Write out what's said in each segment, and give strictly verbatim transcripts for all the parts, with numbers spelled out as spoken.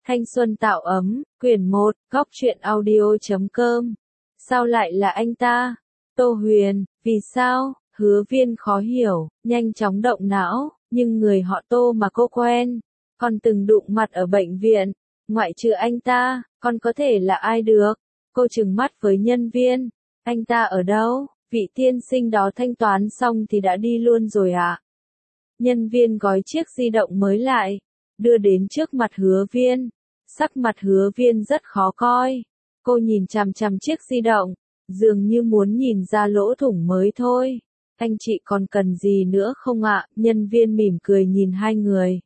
Thanh xuân tạo ấm, quyển một, góc truyện audio chấm com. Sao lại là anh ta? Tô Huyền, vì sao? Hứa Viên khó hiểu, nhanh chóng động não, nhưng người họ Tô mà cô quen, còn từng đụng mặt ở bệnh viện, ngoại trừ anh ta, còn có thể là ai được? Cô trừng mắt với nhân viên, anh ta ở đâu? Vị tiên sinh đó thanh toán xong thì đã đi luôn rồi ạ. À? Nhân viên gói chiếc di động mới lại, đưa đến trước mặt Hứa Viên. Sắc mặt Hứa Viên rất khó coi. Cô nhìn chằm chằm chiếc di động, dường như muốn nhìn ra lỗ thủng mới thôi. Anh chị còn cần gì nữa không ạ? Nhân viên mỉm cười nhìn hai người.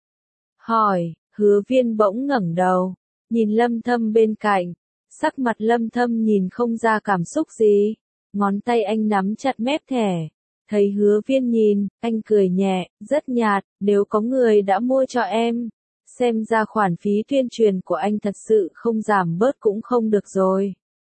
Hỏi, Hứa Viên bỗng ngẩng đầu, nhìn Lâm Thâm bên cạnh. Sắc mặt Lâm Thâm nhìn không ra cảm xúc gì. Ngón tay anh nắm chặt mép thẻ. Thấy Hứa Viên nhìn, anh cười nhẹ, rất nhạt, nếu có người đã mua cho em. Xem ra khoản phí tuyên truyền của anh thật sự không giảm bớt cũng không được rồi.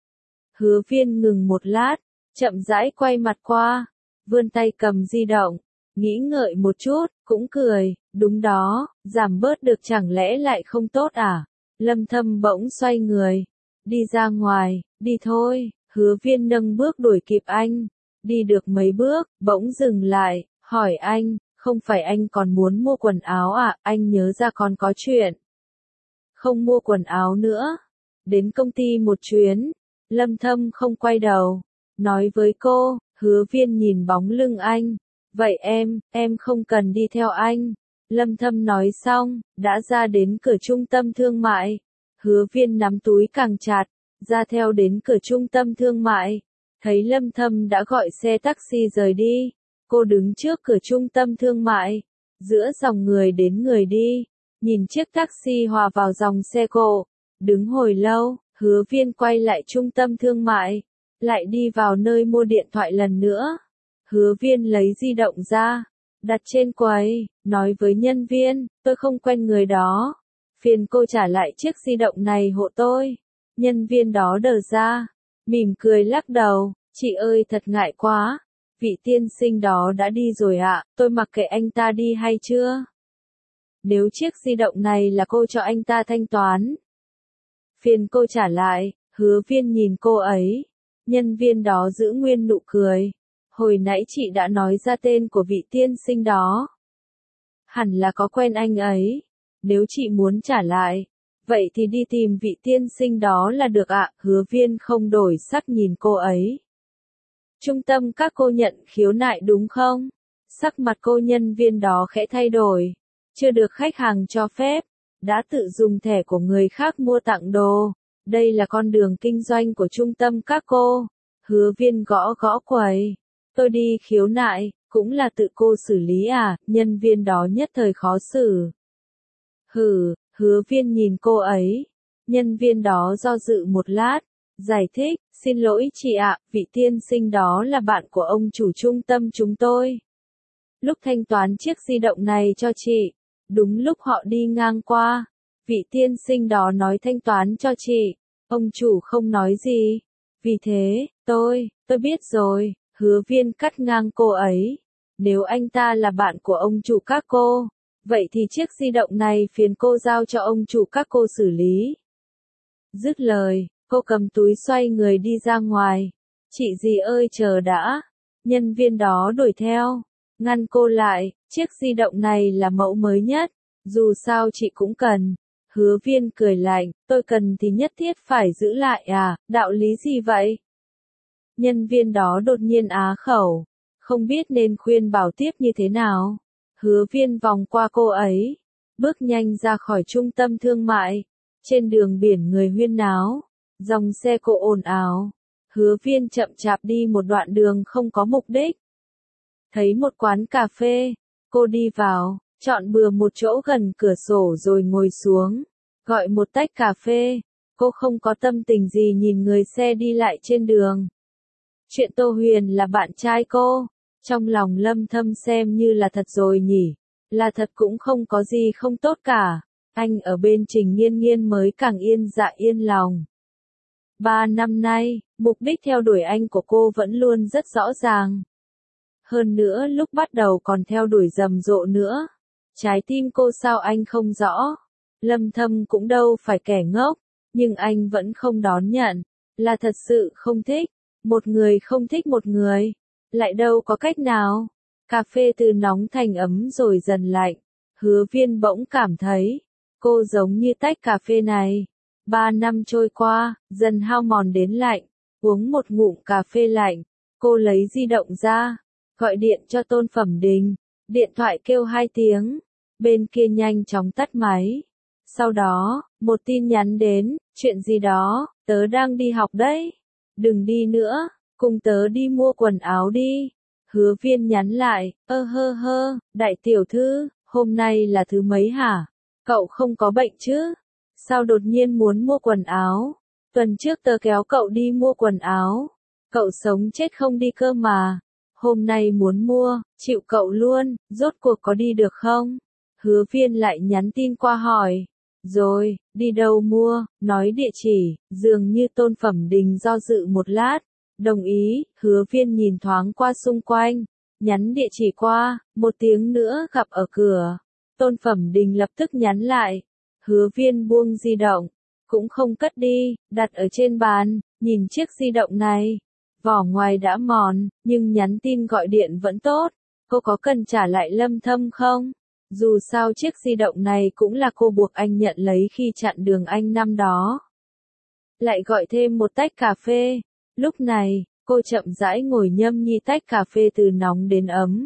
Hứa Viên ngừng một lát, chậm rãi quay mặt qua, vươn tay cầm di động, nghĩ ngợi một chút, cũng cười, đúng đó, giảm bớt được chẳng lẽ lại không tốt à? Lâm Thâm bỗng xoay người, đi ra ngoài, đi thôi. Hứa Viên nâng bước đuổi kịp anh, đi được mấy bước, bỗng dừng lại, hỏi anh, không phải anh còn muốn mua quần áo à? Anh nhớ ra còn có chuyện. Không mua quần áo nữa. Đến công ty một chuyến. Lâm Thâm không quay đầu, nói với cô. Hứa Viên nhìn bóng lưng anh. Vậy em, em không cần đi theo anh. Lâm Thâm nói xong, đã ra đến cửa trung tâm thương mại. Hứa Viên nắm túi càng chặt, ra theo đến cửa trung tâm thương mại. Thấy Lâm Thâm đã gọi xe taxi rời đi. Cô đứng trước cửa trung tâm thương mại, giữa dòng người đến người đi, nhìn chiếc taxi hòa vào dòng xe cộ, đứng hồi lâu. Hứa Viên quay lại trung tâm thương mại, lại đi vào nơi mua điện thoại lần nữa. Hứa Viên lấy di động ra, đặt trên quầy, nói với nhân viên, tôi không quen người đó, phiền cô trả lại chiếc di động này hộ tôi. Nhân viên đó đờ ra, mỉm cười lắc đầu, chị ơi thật ngại quá. Vị tiên sinh đó đã đi rồi ạ, à, tôi mặc kệ anh ta đi hay chưa? Nếu chiếc di động này là cô cho anh ta thanh toán, phiền cô trả lại. Hứa Viên nhìn cô ấy. Nhân viên đó giữ nguyên nụ cười. Hồi nãy chị đã nói ra tên của vị tiên sinh đó. Hẳn là có quen anh ấy. Nếu chị muốn trả lại, vậy thì đi tìm vị tiên sinh đó là được ạ. À. Hứa Viên không đổi sắc nhìn cô ấy. Trung tâm các cô nhận khiếu nại đúng không? Sắc mặt cô nhân viên đó khẽ thay đổi. Chưa được khách hàng cho phép. Đã tự dùng thẻ của người khác mua tặng đồ. Đây là con đường kinh doanh của trung tâm các cô. Hứa Viên gõ gõ quầy. Tôi đi khiếu nại, cũng là tự cô xử lý à? Nhân viên đó nhất thời khó xử. Hừ, Hứa Viên nhìn cô ấy. Nhân viên đó do dự một lát. Giải thích, xin lỗi chị ạ, vị tiên sinh đó là bạn của ông chủ trung tâm chúng tôi. Lúc thanh toán chiếc di động này cho chị, đúng lúc họ đi ngang qua, vị tiên sinh đó nói thanh toán cho chị, ông chủ không nói gì. Vì thế, tôi, tôi biết rồi. Hứa Viên cắt ngang cô ấy. Nếu anh ta là bạn của ông chủ các cô, vậy thì chiếc di động này phiền cô giao cho ông chủ các cô xử lý. Dứt lời, cô cầm túi xoay người đi ra ngoài. Chị dì ơi chờ đã. Nhân viên đó đuổi theo, ngăn cô lại, chiếc di động này là mẫu mới nhất, dù sao chị cũng cần. Hứa Viên cười lạnh, tôi cần thì nhất thiết phải giữ lại à, đạo lý gì vậy? Nhân viên đó đột nhiên á khẩu, không biết nên khuyên bảo tiếp như thế nào. Hứa Viên vòng qua cô ấy, bước nhanh ra khỏi trung tâm thương mại. Trên đường biển người huyên náo, dòng xe cộ ồn ào. Hứa Viên chậm chạp đi một đoạn đường không có mục đích. Thấy một quán cà phê, cô đi vào, chọn bừa một chỗ gần cửa sổ rồi ngồi xuống, gọi một tách cà phê. Cô không có tâm tình gì nhìn người xe đi lại trên đường. Chuyện Tô Huyền là bạn trai cô, trong lòng Lâm Thâm xem như là thật rồi nhỉ, là thật cũng không có gì không tốt cả. Anh ở bên Trình Nghiên Nghiên mới càng yên dạ yên lòng. Ba năm nay, mục đích theo đuổi anh của cô vẫn luôn rất rõ ràng. Hơn nữa lúc bắt đầu còn theo đuổi rầm rộ nữa. Trái tim cô sao anh không rõ. Lâm Thâm cũng đâu phải kẻ ngốc, nhưng anh vẫn không đón nhận, là thật sự không thích. Một người không thích một người, lại đâu có cách nào. Cà phê từ nóng thành ấm rồi dần lạnh. Hứa Viên bỗng cảm thấy, cô giống như tách cà phê này. Ba năm trôi qua, dần hao mòn đến lạnh. Uống một ngụm cà phê lạnh, cô lấy di động ra, gọi điện cho Tôn Phẩm Đình. Điện thoại kêu hai tiếng, bên kia nhanh chóng tắt máy. Sau đó, một tin nhắn đến, chuyện gì đó, tớ đang đi học đấy. Đừng đi nữa, cùng tớ đi mua quần áo đi. Hứa Viên nhắn lại, ơ hơ hơ, đại tiểu thư, hôm nay là thứ mấy hả? Cậu không có bệnh chứ? Sao đột nhiên muốn mua quần áo? Tuần trước tớ kéo cậu đi mua quần áo. Cậu sống chết không đi cơ mà. Hôm nay muốn mua, chịu cậu luôn, rốt cuộc có đi được không? Hứa Viên lại nhắn tin qua hỏi. Rồi, đi đâu mua, nói địa chỉ, dường như Tôn Phẩm Đình do dự một lát. Đồng ý, Hứa Viên nhìn thoáng qua xung quanh, nhắn địa chỉ qua, một tiếng nữa gặp ở cửa. Tôn Phẩm Đình lập tức nhắn lại. Hứa Viên buông di động, cũng không cất đi, đặt ở trên bàn, nhìn chiếc di động này. Vỏ ngoài đã mòn, nhưng nhắn tin gọi điện vẫn tốt. Cô có cần trả lại Lâm Thâm không? Dù sao chiếc di động này cũng là cô buộc anh nhận lấy khi chặn đường anh năm đó. Lại gọi thêm một tách cà phê. Lúc này, cô chậm rãi ngồi nhâm nhi tách cà phê từ nóng đến ấm.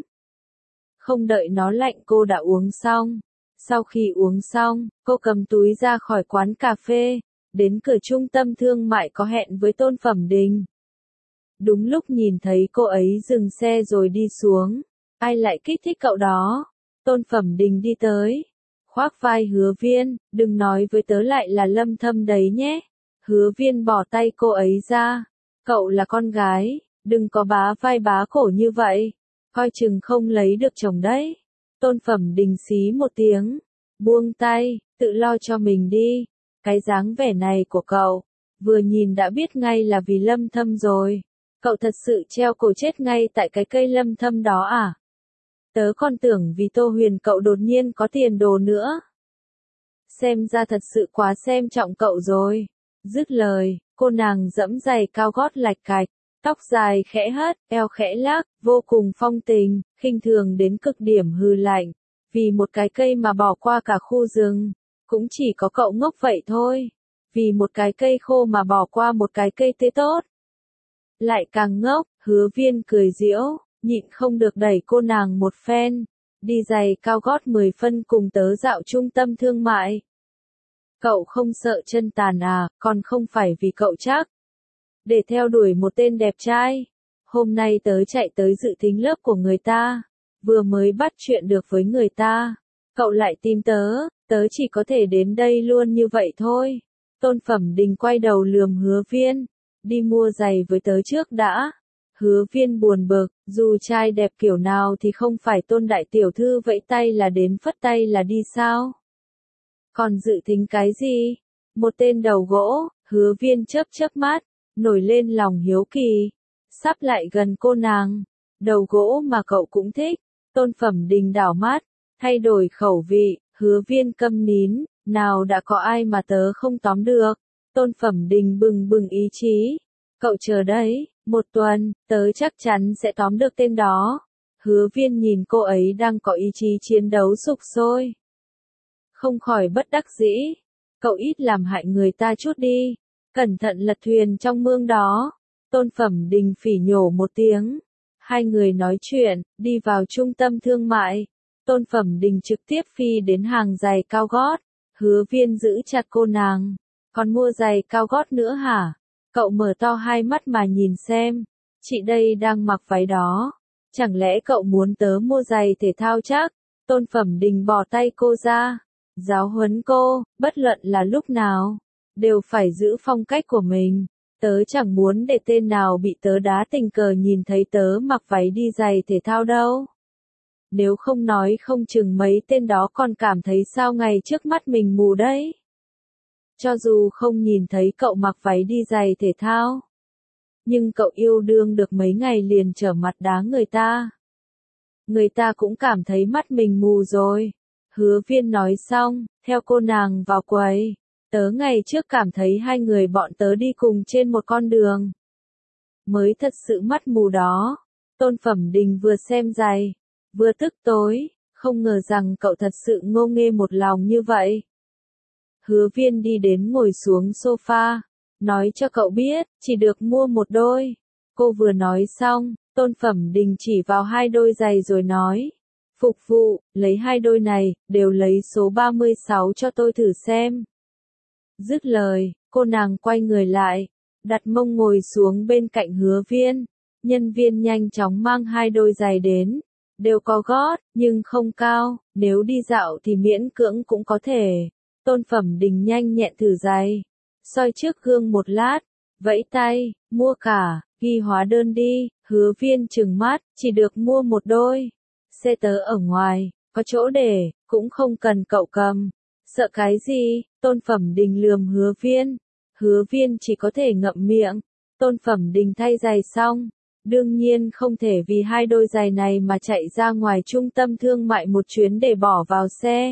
Không đợi nó lạnh cô đã uống xong. Sau khi uống xong, cô cầm túi ra khỏi quán cà phê, đến cửa trung tâm thương mại có hẹn với Tôn Phẩm Đình. Đúng lúc nhìn thấy cô ấy dừng xe rồi đi xuống. Ai lại kích thích cậu đó? Tôn Phẩm Đình đi tới, khoác vai Hứa Viên, đừng nói với tớ lại là Lâm Thâm đấy nhé. Hứa Viên bỏ tay cô ấy ra. Cậu là con gái, đừng có bá vai bá cổ như vậy, coi chừng không lấy được chồng đấy. Tôn Phẩm Đình xí một tiếng, buông tay, tự lo cho mình đi. Cái dáng vẻ này của cậu, vừa nhìn đã biết ngay là vì Lâm Thâm rồi. Cậu thật sự treo cổ chết ngay tại cái cây Lâm Thâm đó à? Tớ còn tưởng vì Tô Huyền cậu đột nhiên có tiền đồ nữa. Xem ra thật sự quá xem trọng cậu rồi. Dứt lời, cô nàng dẫm giày cao gót lạch cạch, tóc dài khẽ hất, eo khẽ lắc, vô cùng phong tình, khinh thường đến cực điểm hư lạnh. Vì một cái cây mà bỏ qua cả khu rừng, cũng chỉ có cậu ngốc vậy thôi. Vì một cái cây khô mà bỏ qua một cái cây tươi tốt. Lại càng ngốc, Hứa Viên cười giễu, nhịn không được đẩy cô nàng một phen. Đi giày cao gót mười phân cùng tớ dạo trung tâm thương mại. Cậu không sợ chân tàn à, còn không phải vì cậu chắc. Để theo đuổi một tên đẹp trai. Hôm nay tớ chạy tới dự thính lớp của người ta. Vừa mới bắt chuyện được với người ta. Cậu lại tìm tớ, tớ chỉ có thể đến đây luôn như vậy thôi. Tôn Phẩm Đình quay đầu lườm Hứa Viên. Đi mua giày với tớ trước đã. Hứa Viên buồn bực, dù trai đẹp kiểu nào thì không phải Tôn đại tiểu thư vẫy tay là đến phất tay là đi sao? Còn dự tính cái gì? Một tên đầu gỗ, Hứa Viên chớp chớp mắt, nổi lên lòng hiếu kỳ. Sắp lại gần cô nàng. Đầu gỗ mà cậu cũng thích. Tôn Phẩm Đình đảo mắt, thay đổi khẩu vị, Hứa Viên câm nín, nào đã có ai mà tớ không tóm được. Tôn Phẩm Đình bừng bừng ý chí. Cậu chờ đấy, một tuần, tớ chắc chắn sẽ tóm được tên đó. Hứa Viên nhìn cô ấy đang có ý chí chiến đấu sục sôi. Không khỏi bất đắc dĩ. Cậu ít làm hại người ta chút đi. Cẩn thận lật thuyền trong mương đó. Tôn Phẩm Đình phỉ nhổ một tiếng. Hai người nói chuyện, đi vào trung tâm thương mại. Tôn Phẩm Đình trực tiếp phi đến hàng giày cao gót. Hứa Viên giữ chặt cô nàng. Còn mua giày cao gót nữa hả? Cậu mở to hai mắt mà nhìn xem. Chị đây đang mặc váy đó. Chẳng lẽ cậu muốn tớ mua giày thể thao chắc? Tôn Phẩm Đình bỏ tay cô ra. Giáo huấn cô, bất luận là lúc nào, đều phải giữ phong cách của mình. Tớ chẳng muốn để tên nào bị tớ đá tình cờ nhìn thấy tớ mặc váy đi giày thể thao đâu. Nếu không nói không chừng mấy tên đó còn cảm thấy sao ngày trước mắt mình mù đấy. Cho dù không nhìn thấy cậu mặc váy đi giày thể thao, nhưng cậu yêu đương được mấy ngày liền trở mặt đá người ta. Người ta cũng cảm thấy mắt mình mù rồi. Hứa Viên nói xong, theo cô nàng vào quầy. Tớ ngày trước cảm thấy hai người bọn tớ đi cùng trên một con đường. Mới thật sự mắt mù đó. Tôn Phẩm Đình vừa xem giày, vừa tức tối, không ngờ rằng cậu thật sự ngô nghê một lòng như vậy. Hứa Viên đi đến ngồi xuống sofa, nói cho cậu biết, chỉ được mua một đôi. Cô vừa nói xong, Tôn Phẩm Đình chỉ vào hai đôi giày rồi nói. Phục vụ, lấy hai đôi này, đều lấy số ba mươi sáu cho tôi thử xem. Dứt lời, cô nàng quay người lại, đặt mông ngồi xuống bên cạnh Hứa Viên. Nhân viên nhanh chóng mang hai đôi giày đến, đều có gót, nhưng không cao, nếu đi dạo thì miễn cưỡng cũng có thể. Tôn Phẩm Đình nhanh nhẹn thử giày, soi trước gương một lát, vẫy tay, mua cả, ghi hóa đơn đi. Hứa Viên trừng mắt, chỉ được mua một đôi. Xe tớ ở ngoài, có chỗ để, cũng không cần cậu cầm. Sợ cái gì? Tôn Phẩm Đình lườm Hứa Viên. Hứa Viên chỉ có thể ngậm miệng. Tôn Phẩm Đình thay giày xong, đương nhiên không thể vì hai đôi giày này mà chạy ra ngoài trung tâm thương mại một chuyến để bỏ vào xe.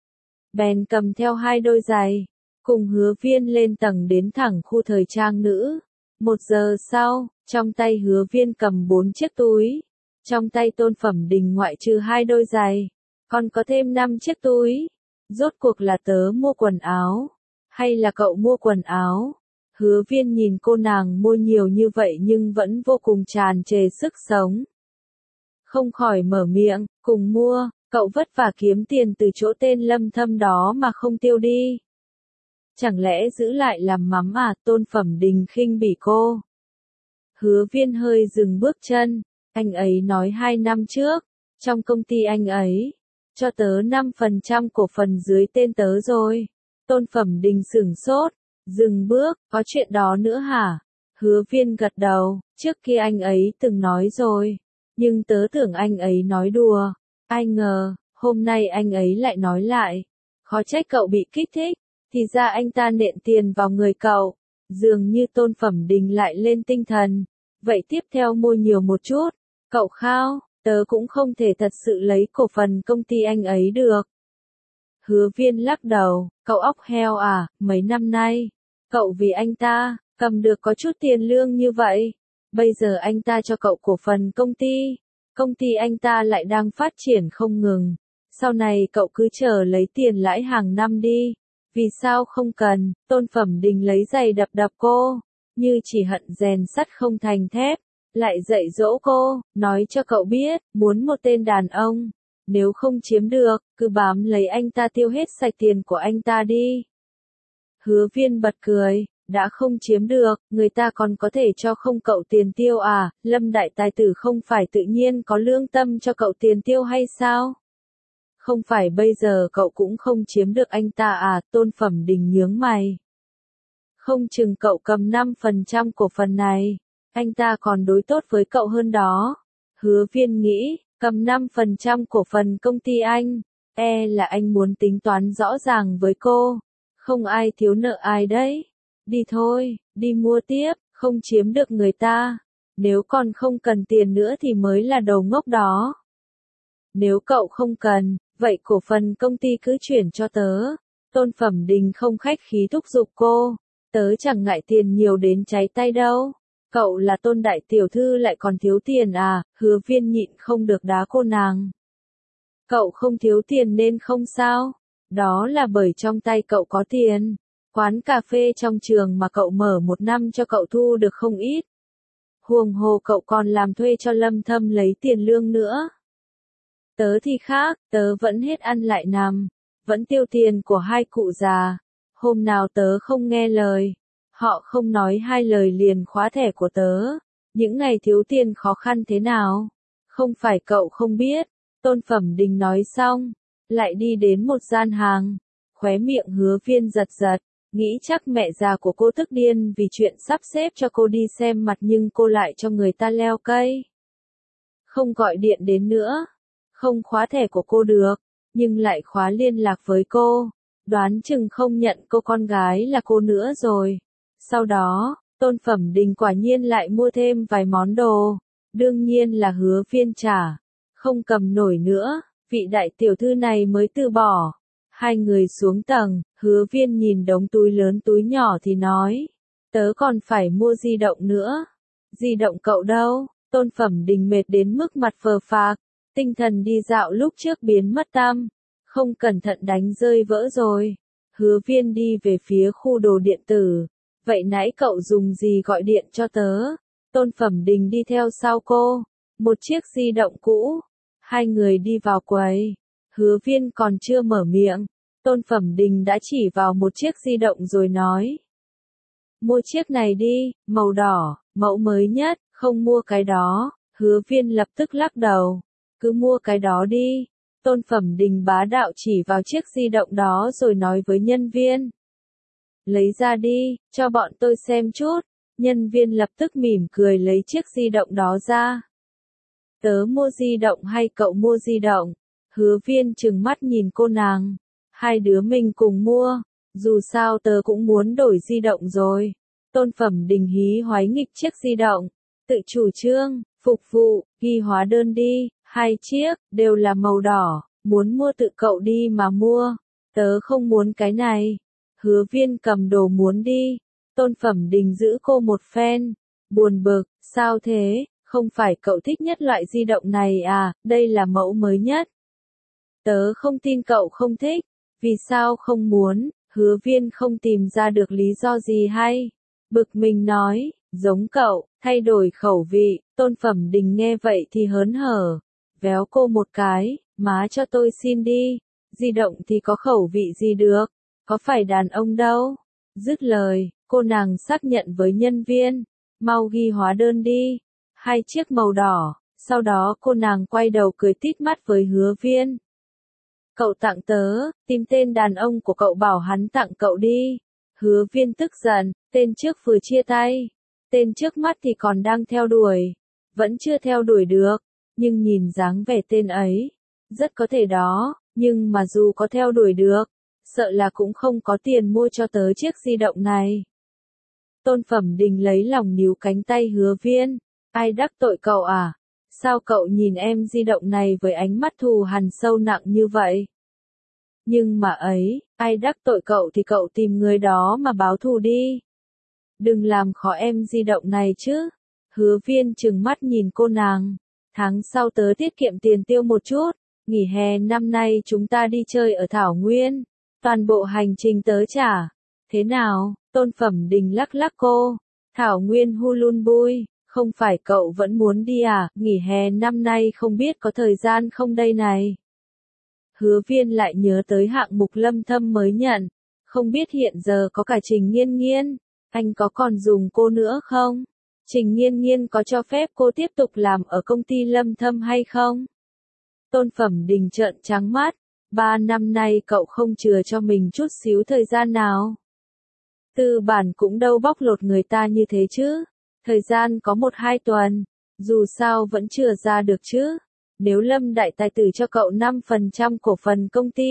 Bèn cầm theo hai đôi giày, cùng Hứa Viên lên tầng đến thẳng khu thời trang nữ. Một giờ sau, trong tay Hứa Viên cầm bốn chiếc túi. Trong tay Tôn Phẩm Đình ngoại trừ hai đôi giày, còn có thêm năm chiếc túi. Rốt cuộc là tớ mua quần áo, hay là cậu mua quần áo? Hứa Viên nhìn cô nàng mua nhiều như vậy nhưng vẫn vô cùng tràn trề sức sống. Không khỏi mở miệng, cùng mua, cậu vất vả kiếm tiền từ chỗ tên Lâm Thâm đó mà không tiêu đi. Chẳng lẽ giữ lại làm mắm à? Tôn Phẩm Đình khinh bỉ cô. Hứa Viên hơi dừng bước chân, anh ấy nói hai năm trước, trong công ty anh ấy, cho tớ năm phần trăm cổ phần dưới tên tớ rồi. Tôn Phẩm Đình sửng sốt, dừng bước, có chuyện đó nữa hả? Hứa Viên gật đầu, trước kia anh ấy từng nói rồi, nhưng tớ tưởng anh ấy nói đùa, ai ngờ, hôm nay anh ấy lại nói lại. Khó trách cậu bị kích thích, thì ra anh ta nện tiền vào người cậu. Dường như Tôn Phẩm Đình lại lên tinh thần, vậy tiếp theo mua nhiều một chút. Cậu khao, tớ cũng không thể thật sự lấy cổ phần công ty anh ấy được. Hứa Viên lắc đầu, cậu óc heo à, mấy năm nay, cậu vì anh ta, cầm được có chút tiền lương như vậy. Bây giờ anh ta cho cậu cổ phần công ty, công ty anh ta lại đang phát triển không ngừng. Sau này cậu cứ chờ lấy tiền lãi hàng năm đi. Vì sao không cần? Tôn Phẩm Đình lấy giày đập đập cô, như chỉ hận rèn sắt không thành thép. Lại dạy dỗ cô, nói cho cậu biết, muốn một tên đàn ông, nếu không chiếm được, cứ bám lấy anh ta tiêu hết sạch tiền của anh ta đi. Hứa Viên bật cười, đã không chiếm được, người ta còn có thể cho không cậu tiền tiêu à? Lâm đại tài tử không phải tự nhiên có lương tâm cho cậu tiền tiêu hay sao? Không phải bây giờ cậu cũng không chiếm được anh ta à? Tôn Phẩm Đình nhướng mày. Không chừng cậu cầm năm phần trăm cổ phần này, anh ta còn đối tốt với cậu hơn đó. Hứa Viên nghĩ, cầm năm phần trăm cổ phần công ty anh, e là anh muốn tính toán rõ ràng với cô. Không ai thiếu nợ ai đấy. Đi thôi, đi mua tiếp, không chiếm được người ta. Nếu còn không cần tiền nữa thì mới là đầu ngốc đó. Nếu cậu không cần, vậy cổ phần công ty cứ chuyển cho tớ. Tôn Phẩm Đình không khách khí thúc giục cô. Tớ chẳng ngại tiền nhiều đến cháy tay đâu. Cậu là Tôn đại tiểu thư lại còn thiếu tiền à? Hứa Viên nhịn không được đá cô nàng. Cậu không thiếu tiền nên không sao. Đó là bởi trong tay cậu có tiền. Quán cà phê trong trường mà cậu mở một năm cho cậu thu được không ít. Huống hồ cậu còn làm thuê cho Lâm Thâm lấy tiền lương nữa. Tớ thì khác, tớ vẫn hết ăn lại nằm. Vẫn tiêu tiền của hai cụ già. Hôm nào tớ không nghe lời, họ không nói hai lời liền khóa thẻ của tớ. Những ngày thiếu tiền khó khăn thế nào? Không phải cậu không biết. Tôn Phẩm Đình nói xong, lại đi đến một gian hàng. Khóe miệng Hứa Viên giật giật, nghĩ chắc mẹ già của cô tức điên vì chuyện sắp xếp cho cô đi xem mặt nhưng cô lại cho người ta leo cây. Không gọi điện đến nữa, không khóa thẻ của cô được, nhưng lại khóa liên lạc với cô. Đoán chừng không nhận cô con gái là cô nữa rồi. Sau đó, Tôn Phẩm Đình quả nhiên lại mua thêm vài món đồ. Đương nhiên là Hứa Viên trả. Không cầm nổi nữa, vị đại tiểu thư này mới từ bỏ. Hai người xuống tầng, Hứa Viên nhìn đống túi lớn túi nhỏ thì nói, tớ còn phải mua di động nữa. Di động cậu đâu? Tôn Phẩm Đình mệt đến mức mặt phờ phạc, tinh thần đi dạo lúc trước biến mất tăm, không cẩn thận đánh rơi vỡ rồi. Hứa Viên đi về phía khu đồ điện tử, vậy nãy cậu dùng gì gọi điện cho tớ? Tôn Phẩm Đình đi theo sau cô, một chiếc di động cũ. Hai người đi vào quầy, Hứa Viên còn chưa mở miệng, Tôn Phẩm Đình đã chỉ vào một chiếc di động rồi nói. Mua chiếc này đi, màu đỏ, mẫu mới nhất, không mua cái đó. Hứa Viên lập tức lắc đầu, cứ mua cái đó đi. Tôn Phẩm Đình bá đạo chỉ vào chiếc di động đó rồi nói với nhân viên. Lấy ra đi, cho bọn tôi xem chút. Nhân viên lập tức mỉm cười lấy chiếc di động đó ra. Tớ mua di động hay cậu mua di động? Hứa Viên trừng mắt nhìn cô nàng. Hai đứa mình cùng mua, dù sao tớ cũng muốn đổi di động rồi. Tôn Phẩm Đình hí hoái nghịch chiếc di động, tự chủ trương, phục vụ, ghi hóa đơn đi, hai chiếc, đều là màu đỏ, muốn mua tự cậu đi mà mua, tớ không muốn cái này. Hứa Viên cầm đồ muốn đi, Tôn Phẩm Đình giữ cô một phen, buồn bực, sao thế, không phải cậu thích nhất loại di động này à, đây là mẫu mới nhất. Tớ không tin cậu không thích, vì sao không muốn? Hứa Viên không tìm ra được lý do gì hay. Bực mình nói, giống cậu, thay đổi khẩu vị. Tôn Phẩm Đình nghe vậy thì hớn hở, véo cô một cái, má cho tôi xin đi. Di động thì có khẩu vị gì được, có phải đàn ông đâu. Dứt lời, cô nàng xác nhận với nhân viên, mau ghi hóa đơn đi. Hai chiếc màu đỏ, sau đó cô nàng quay đầu cười tít mắt với Hứa Viên. Cậu tặng tớ, tìm tên đàn ông của cậu bảo hắn tặng cậu đi. Hứa Viên tức giận, tên trước vừa chia tay, tên trước mắt thì còn đang theo đuổi, vẫn chưa theo đuổi được, nhưng nhìn dáng vẻ tên ấy, rất có thể đó, nhưng mà dù có theo đuổi được, sợ là cũng không có tiền mua cho tớ chiếc di động này. Tôn Phẩm Đình lấy lòng níu cánh tay Hứa Viên, ai đắc tội cậu à? Sao cậu nhìn em di động này với ánh mắt thù hằn sâu nặng như vậy? Nhưng mà ấy, ai đắc tội cậu thì cậu tìm người đó mà báo thù đi. Đừng làm khó em di động này chứ. Hứa Viên trừng mắt nhìn cô nàng. Tháng sau tớ tiết kiệm tiền tiêu một chút. Nghỉ hè năm nay chúng ta đi chơi ở Thảo Nguyên. Toàn bộ hành trình tớ trả. Thế nào? Tôn Phẩm Đình lắc lắc cô. Thảo Nguyên Hulun Bui. Không phải cậu vẫn muốn đi à, nghỉ hè năm nay không biết có thời gian không đây này. Hứa Viên lại nhớ tới hạng mục Lâm Thâm mới nhận, không biết hiện giờ có cả Trình Nghiên Nghiên, anh có còn dùng cô nữa không? Trình Nghiên Nghiên có cho phép cô tiếp tục làm ở công ty Lâm Thâm hay không? Tôn Phẩm Đình trợn trắng mắt, ba năm nay cậu không chừa cho mình chút xíu thời gian nào. Tư bản cũng đâu bóc lột người ta như thế chứ. Thời gian có một hai tuần, dù sao vẫn chưa ra được chứ. Nếu Lâm Đại Tài tử cho cậu năm phần trăm cổ phần công ty,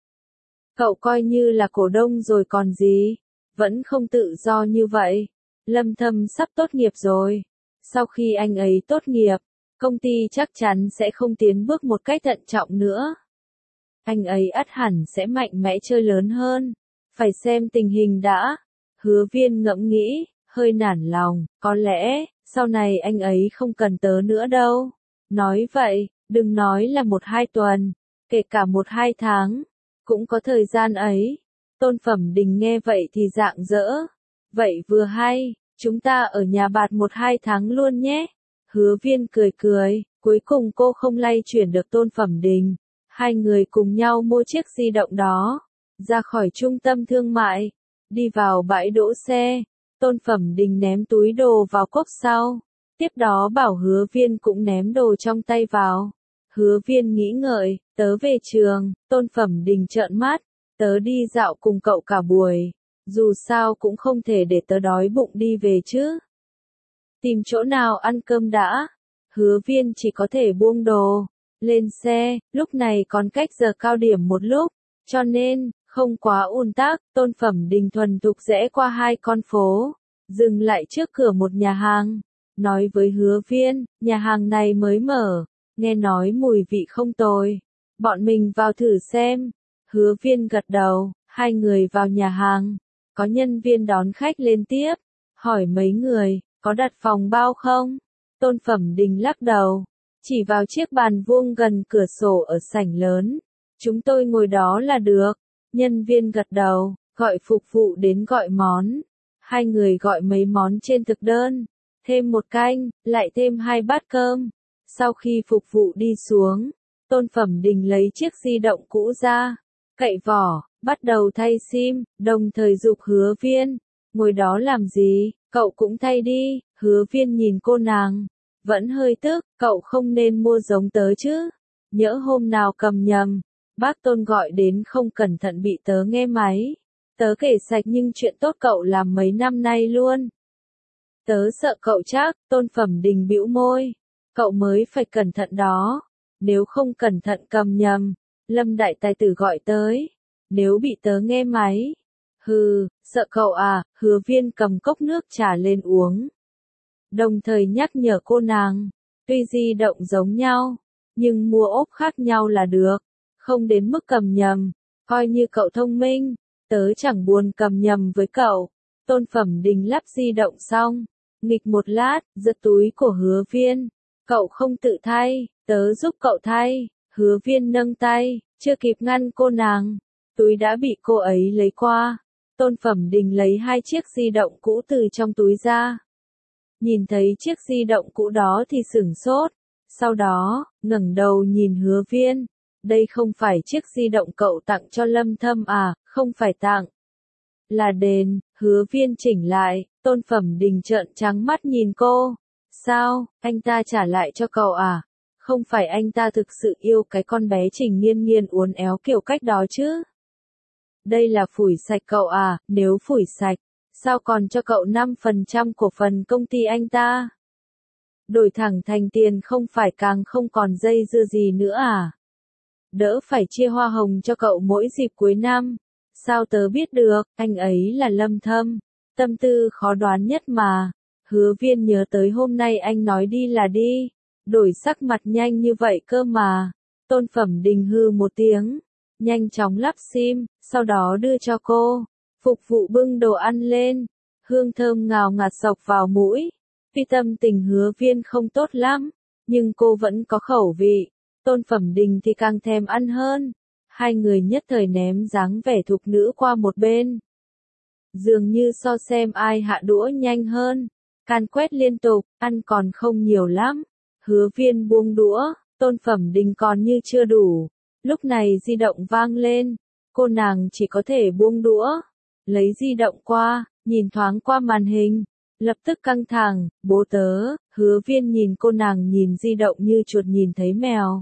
cậu coi như là cổ đông rồi còn gì, vẫn không tự do như vậy. Lâm Thâm sắp tốt nghiệp rồi, sau khi anh ấy tốt nghiệp, công ty chắc chắn sẽ không tiến bước một cách thận trọng nữa. Anh ấy ắt hẳn sẽ mạnh mẽ chơi lớn hơn, phải xem tình hình đã. Hứa Viên ngẫm nghĩ, hơi nản lòng, có lẽ, sau này anh ấy không cần tớ nữa đâu. Nói vậy, đừng nói là một hai tuần, kể cả một hai tháng, cũng có thời gian ấy. Tôn Phẩm Đình nghe vậy thì rạng rỡ. Vậy vừa hay, chúng ta ở nhà bạt một hai tháng luôn nhé. Hứa Viên cười cười, cuối cùng cô không lay chuyển được Tôn Phẩm Đình. Hai người cùng nhau mua chiếc di động đó, ra khỏi trung tâm thương mại, đi vào bãi đỗ xe. Tôn Phẩm Đình ném túi đồ vào cốp sau, tiếp đó bảo Hứa Viên cũng ném đồ trong tay vào. Hứa Viên nghĩ ngợi, tớ về trường. Tôn Phẩm Đình trợn mắt, tớ đi dạo cùng cậu cả buổi, dù sao cũng không thể để tớ đói bụng đi về chứ. Tìm chỗ nào ăn cơm đã. Hứa Viên chỉ có thể buông đồ, lên xe, lúc này còn cách giờ cao điểm một lúc, cho nên, không quá ùn tắc. Tôn Phẩm Đình thuần thục rẽ qua hai con phố, dừng lại trước cửa một nhà hàng, nói với Hứa Viên, nhà hàng này mới mở, nghe nói mùi vị không tồi, bọn mình vào thử xem. Hứa Viên gật đầu, hai người vào nhà hàng. Có nhân viên đón khách lên tiếp, hỏi mấy người, có đặt phòng bao không? Tôn Phẩm Đình lắc đầu, chỉ vào chiếc bàn vuông gần cửa sổ ở sảnh lớn. Chúng tôi ngồi đó là được. Nhân viên gật đầu, gọi phục vụ đến gọi món. Hai người gọi mấy món trên thực đơn, thêm một canh, lại thêm hai bát cơm. Sau khi phục vụ đi xuống, Tôn Phẩm Đình lấy chiếc di động cũ ra, cậy vỏ, bắt đầu thay sim, đồng thời giục Hứa Viên, ngồi đó làm gì, cậu cũng thay đi. Hứa Viên nhìn cô nàng, vẫn hơi tức, cậu không nên mua giống tớ chứ, nhỡ hôm nào cầm nhầm, bác Tôn gọi đến không cẩn thận bị tớ nghe máy. Tớ kể sạch nhưng chuyện tốt cậu làm mấy năm nay luôn. Tớ sợ cậu chắc. Tôn Phẩm Đình bĩu môi, cậu mới phải cẩn thận đó, nếu không cẩn thận cầm nhầm, Lâm đại tài tử gọi tới, nếu bị tớ nghe máy. Hừ, sợ cậu à. Hứa Viên cầm cốc nước trà lên uống, đồng thời nhắc nhở cô nàng, tuy di động giống nhau, nhưng mua ốp khác nhau là được, không đến mức cầm nhầm, coi như cậu thông minh, tớ chẳng buồn cầm nhầm với cậu. Tôn Phẩm Đình lắp di động xong, nghịch một lát, giật túi của Hứa Viên, cậu không tự thay, tớ giúp cậu thay. Hứa Viên nâng tay, chưa kịp ngăn cô nàng, túi đã bị cô ấy lấy qua. Tôn Phẩm Đình lấy hai chiếc di động cũ từ trong túi ra. Nhìn thấy chiếc di động cũ đó thì sửng sốt, sau đó, ngẩng đầu nhìn Hứa Viên. Đây không phải chiếc di động cậu tặng cho Lâm Thâm à? Không phải tặng, là đền. Hứa Viên chỉnh lại. Tôn Phẩm Đình trợn trắng mắt nhìn cô. Sao, anh ta trả lại cho cậu à? Không phải anh ta thực sự yêu cái con bé Trình Nghiên Nghiên uốn éo kiểu cách đó chứ? Đây là phủi sạch cậu à? Nếu phủi sạch, sao còn cho cậu năm phần trăm cổ phần công ty anh ta? Đổi thẳng thành tiền không phải càng không còn dây dưa gì nữa à? Đỡ phải chia hoa hồng cho cậu mỗi dịp cuối năm. Sao tớ biết được, anh ấy là Lâm Thâm, tâm tư khó đoán nhất mà. Hứa Viên nhớ tới hôm nay anh nói đi là đi, đổi sắc mặt nhanh như vậy cơ mà. Tôn Phẩm Đình hư một tiếng, nhanh chóng lắp sim, sau đó đưa cho cô. Phục vụ bưng đồ ăn lên, hương thơm ngào ngạt xộc vào mũi. Tuy tâm tình Hứa Viên không tốt lắm, nhưng cô vẫn có khẩu vị. Tôn Phẩm Đình thì càng thèm ăn hơn. Hai người nhất thời ném dáng vẻ thục nữ qua một bên. Dường như so xem ai hạ đũa nhanh hơn. Can quét liên tục, ăn còn không nhiều lắm. Hứa Viên buông đũa, Tôn Phẩm Đình còn như chưa đủ. Lúc này di động vang lên, cô nàng chỉ có thể buông đũa, lấy di động qua, nhìn thoáng qua màn hình, lập tức căng thẳng. Bố tớ. Hứa Viên nhìn cô nàng nhìn di động như chuột nhìn thấy mèo,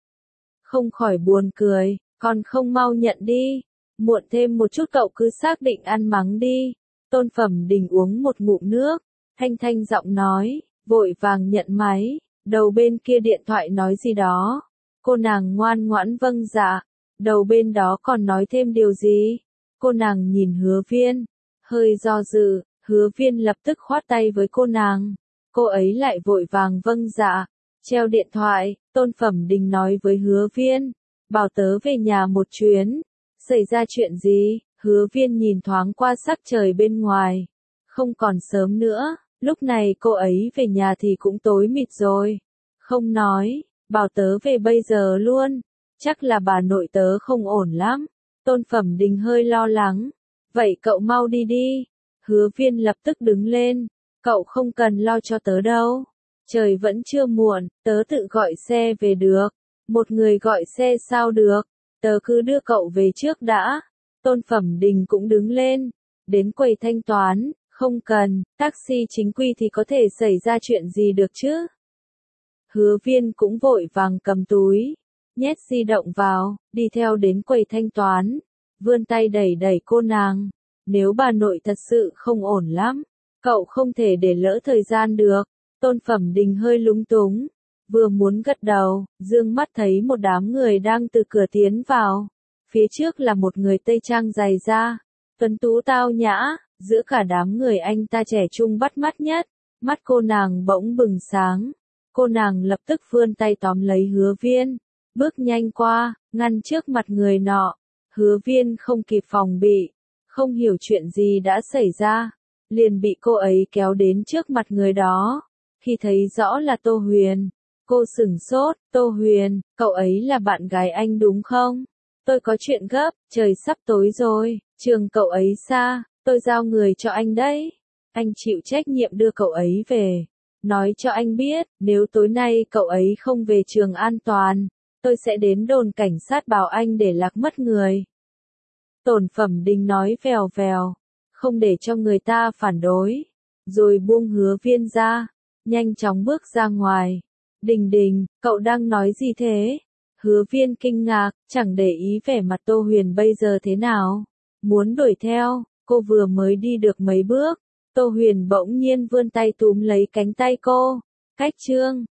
không khỏi buồn cười. Còn không mau nhận đi, muộn thêm một chút cậu cứ xác định ăn mắng đi. Tôn Phẩm Đình uống một ngụm nước, thanh thanh giọng nói, vội vàng nhận máy. Đầu bên kia điện thoại nói gì đó, cô nàng ngoan ngoãn vâng dạ. Đầu bên đó còn nói thêm điều gì, cô nàng nhìn Hứa Viên, hơi do dự. Hứa Viên lập tức khoát tay với cô nàng, cô ấy lại vội vàng vâng dạ. Treo điện thoại, Tôn Phẩm Đình nói với Hứa Viên, bảo tớ về nhà một chuyến. Xảy ra chuyện gì? Hứa Viên nhìn thoáng qua sắc trời bên ngoài, không còn sớm nữa, lúc này cô ấy về nhà thì cũng tối mịt rồi. Không nói, bảo tớ về bây giờ luôn, chắc là bà nội tớ không ổn lắm. Tôn Phẩm Đình hơi lo lắng, vậy cậu mau đi đi. Hứa Viên lập tức đứng lên, cậu không cần lo cho tớ đâu, trời vẫn chưa muộn, tớ tự gọi xe về được. Một người gọi xe sao được, tớ cứ đưa cậu về trước đã. Tôn Phẩm Đình cũng đứng lên, đến quầy thanh toán. Không cần, taxi chính quy thì có thể xảy ra chuyện gì được chứ. Hứa Viên cũng vội vàng cầm túi, nhét di động vào, đi theo đến quầy thanh toán, vươn tay đẩy đẩy cô nàng. Nếu bà nội thật sự không ổn lắm, cậu không thể để lỡ thời gian được. Tôn Phẩm Đình hơi lúng túng, vừa muốn gật đầu, dương mắt thấy một đám người đang từ cửa tiến vào. Phía trước là một người Tây trang dày da, tuấn tú tao nhã, giữa cả đám người anh ta trẻ trung bắt mắt nhất. Mắt cô nàng bỗng bừng sáng, cô nàng lập tức vươn tay tóm lấy Hứa Viên, bước nhanh qua, ngăn trước mặt người nọ. Hứa viên không kịp phòng bị, không hiểu chuyện gì đã xảy ra, liền bị cô ấy kéo đến trước mặt người đó. Khi thấy rõ là Tô Huyền, cô sửng sốt. Tô Huyền, cậu ấy là bạn gái anh đúng không? Tôi có chuyện gấp, trời sắp tối rồi, trường cậu ấy xa, tôi giao người cho anh đấy. Anh chịu trách nhiệm đưa cậu ấy về. Nói cho anh biết, nếu tối nay cậu ấy không về trường an toàn, tôi sẽ đến đồn cảnh sát bảo anh để lạc mất người. Tổn Phẩm Đình nói vèo vèo, không để cho người ta phản đối, rồi buông Hứa Viên ra, nhanh chóng bước ra ngoài. Đình Đình, cậu đang nói gì thế? Hứa Viên kinh ngạc, chẳng để ý vẻ mặt Tô Huyền bây giờ thế nào. Muốn đuổi theo, cô vừa mới đi được mấy bước, Tô Huyền bỗng nhiên vươn tay túm lấy cánh tay cô. Cách Trương,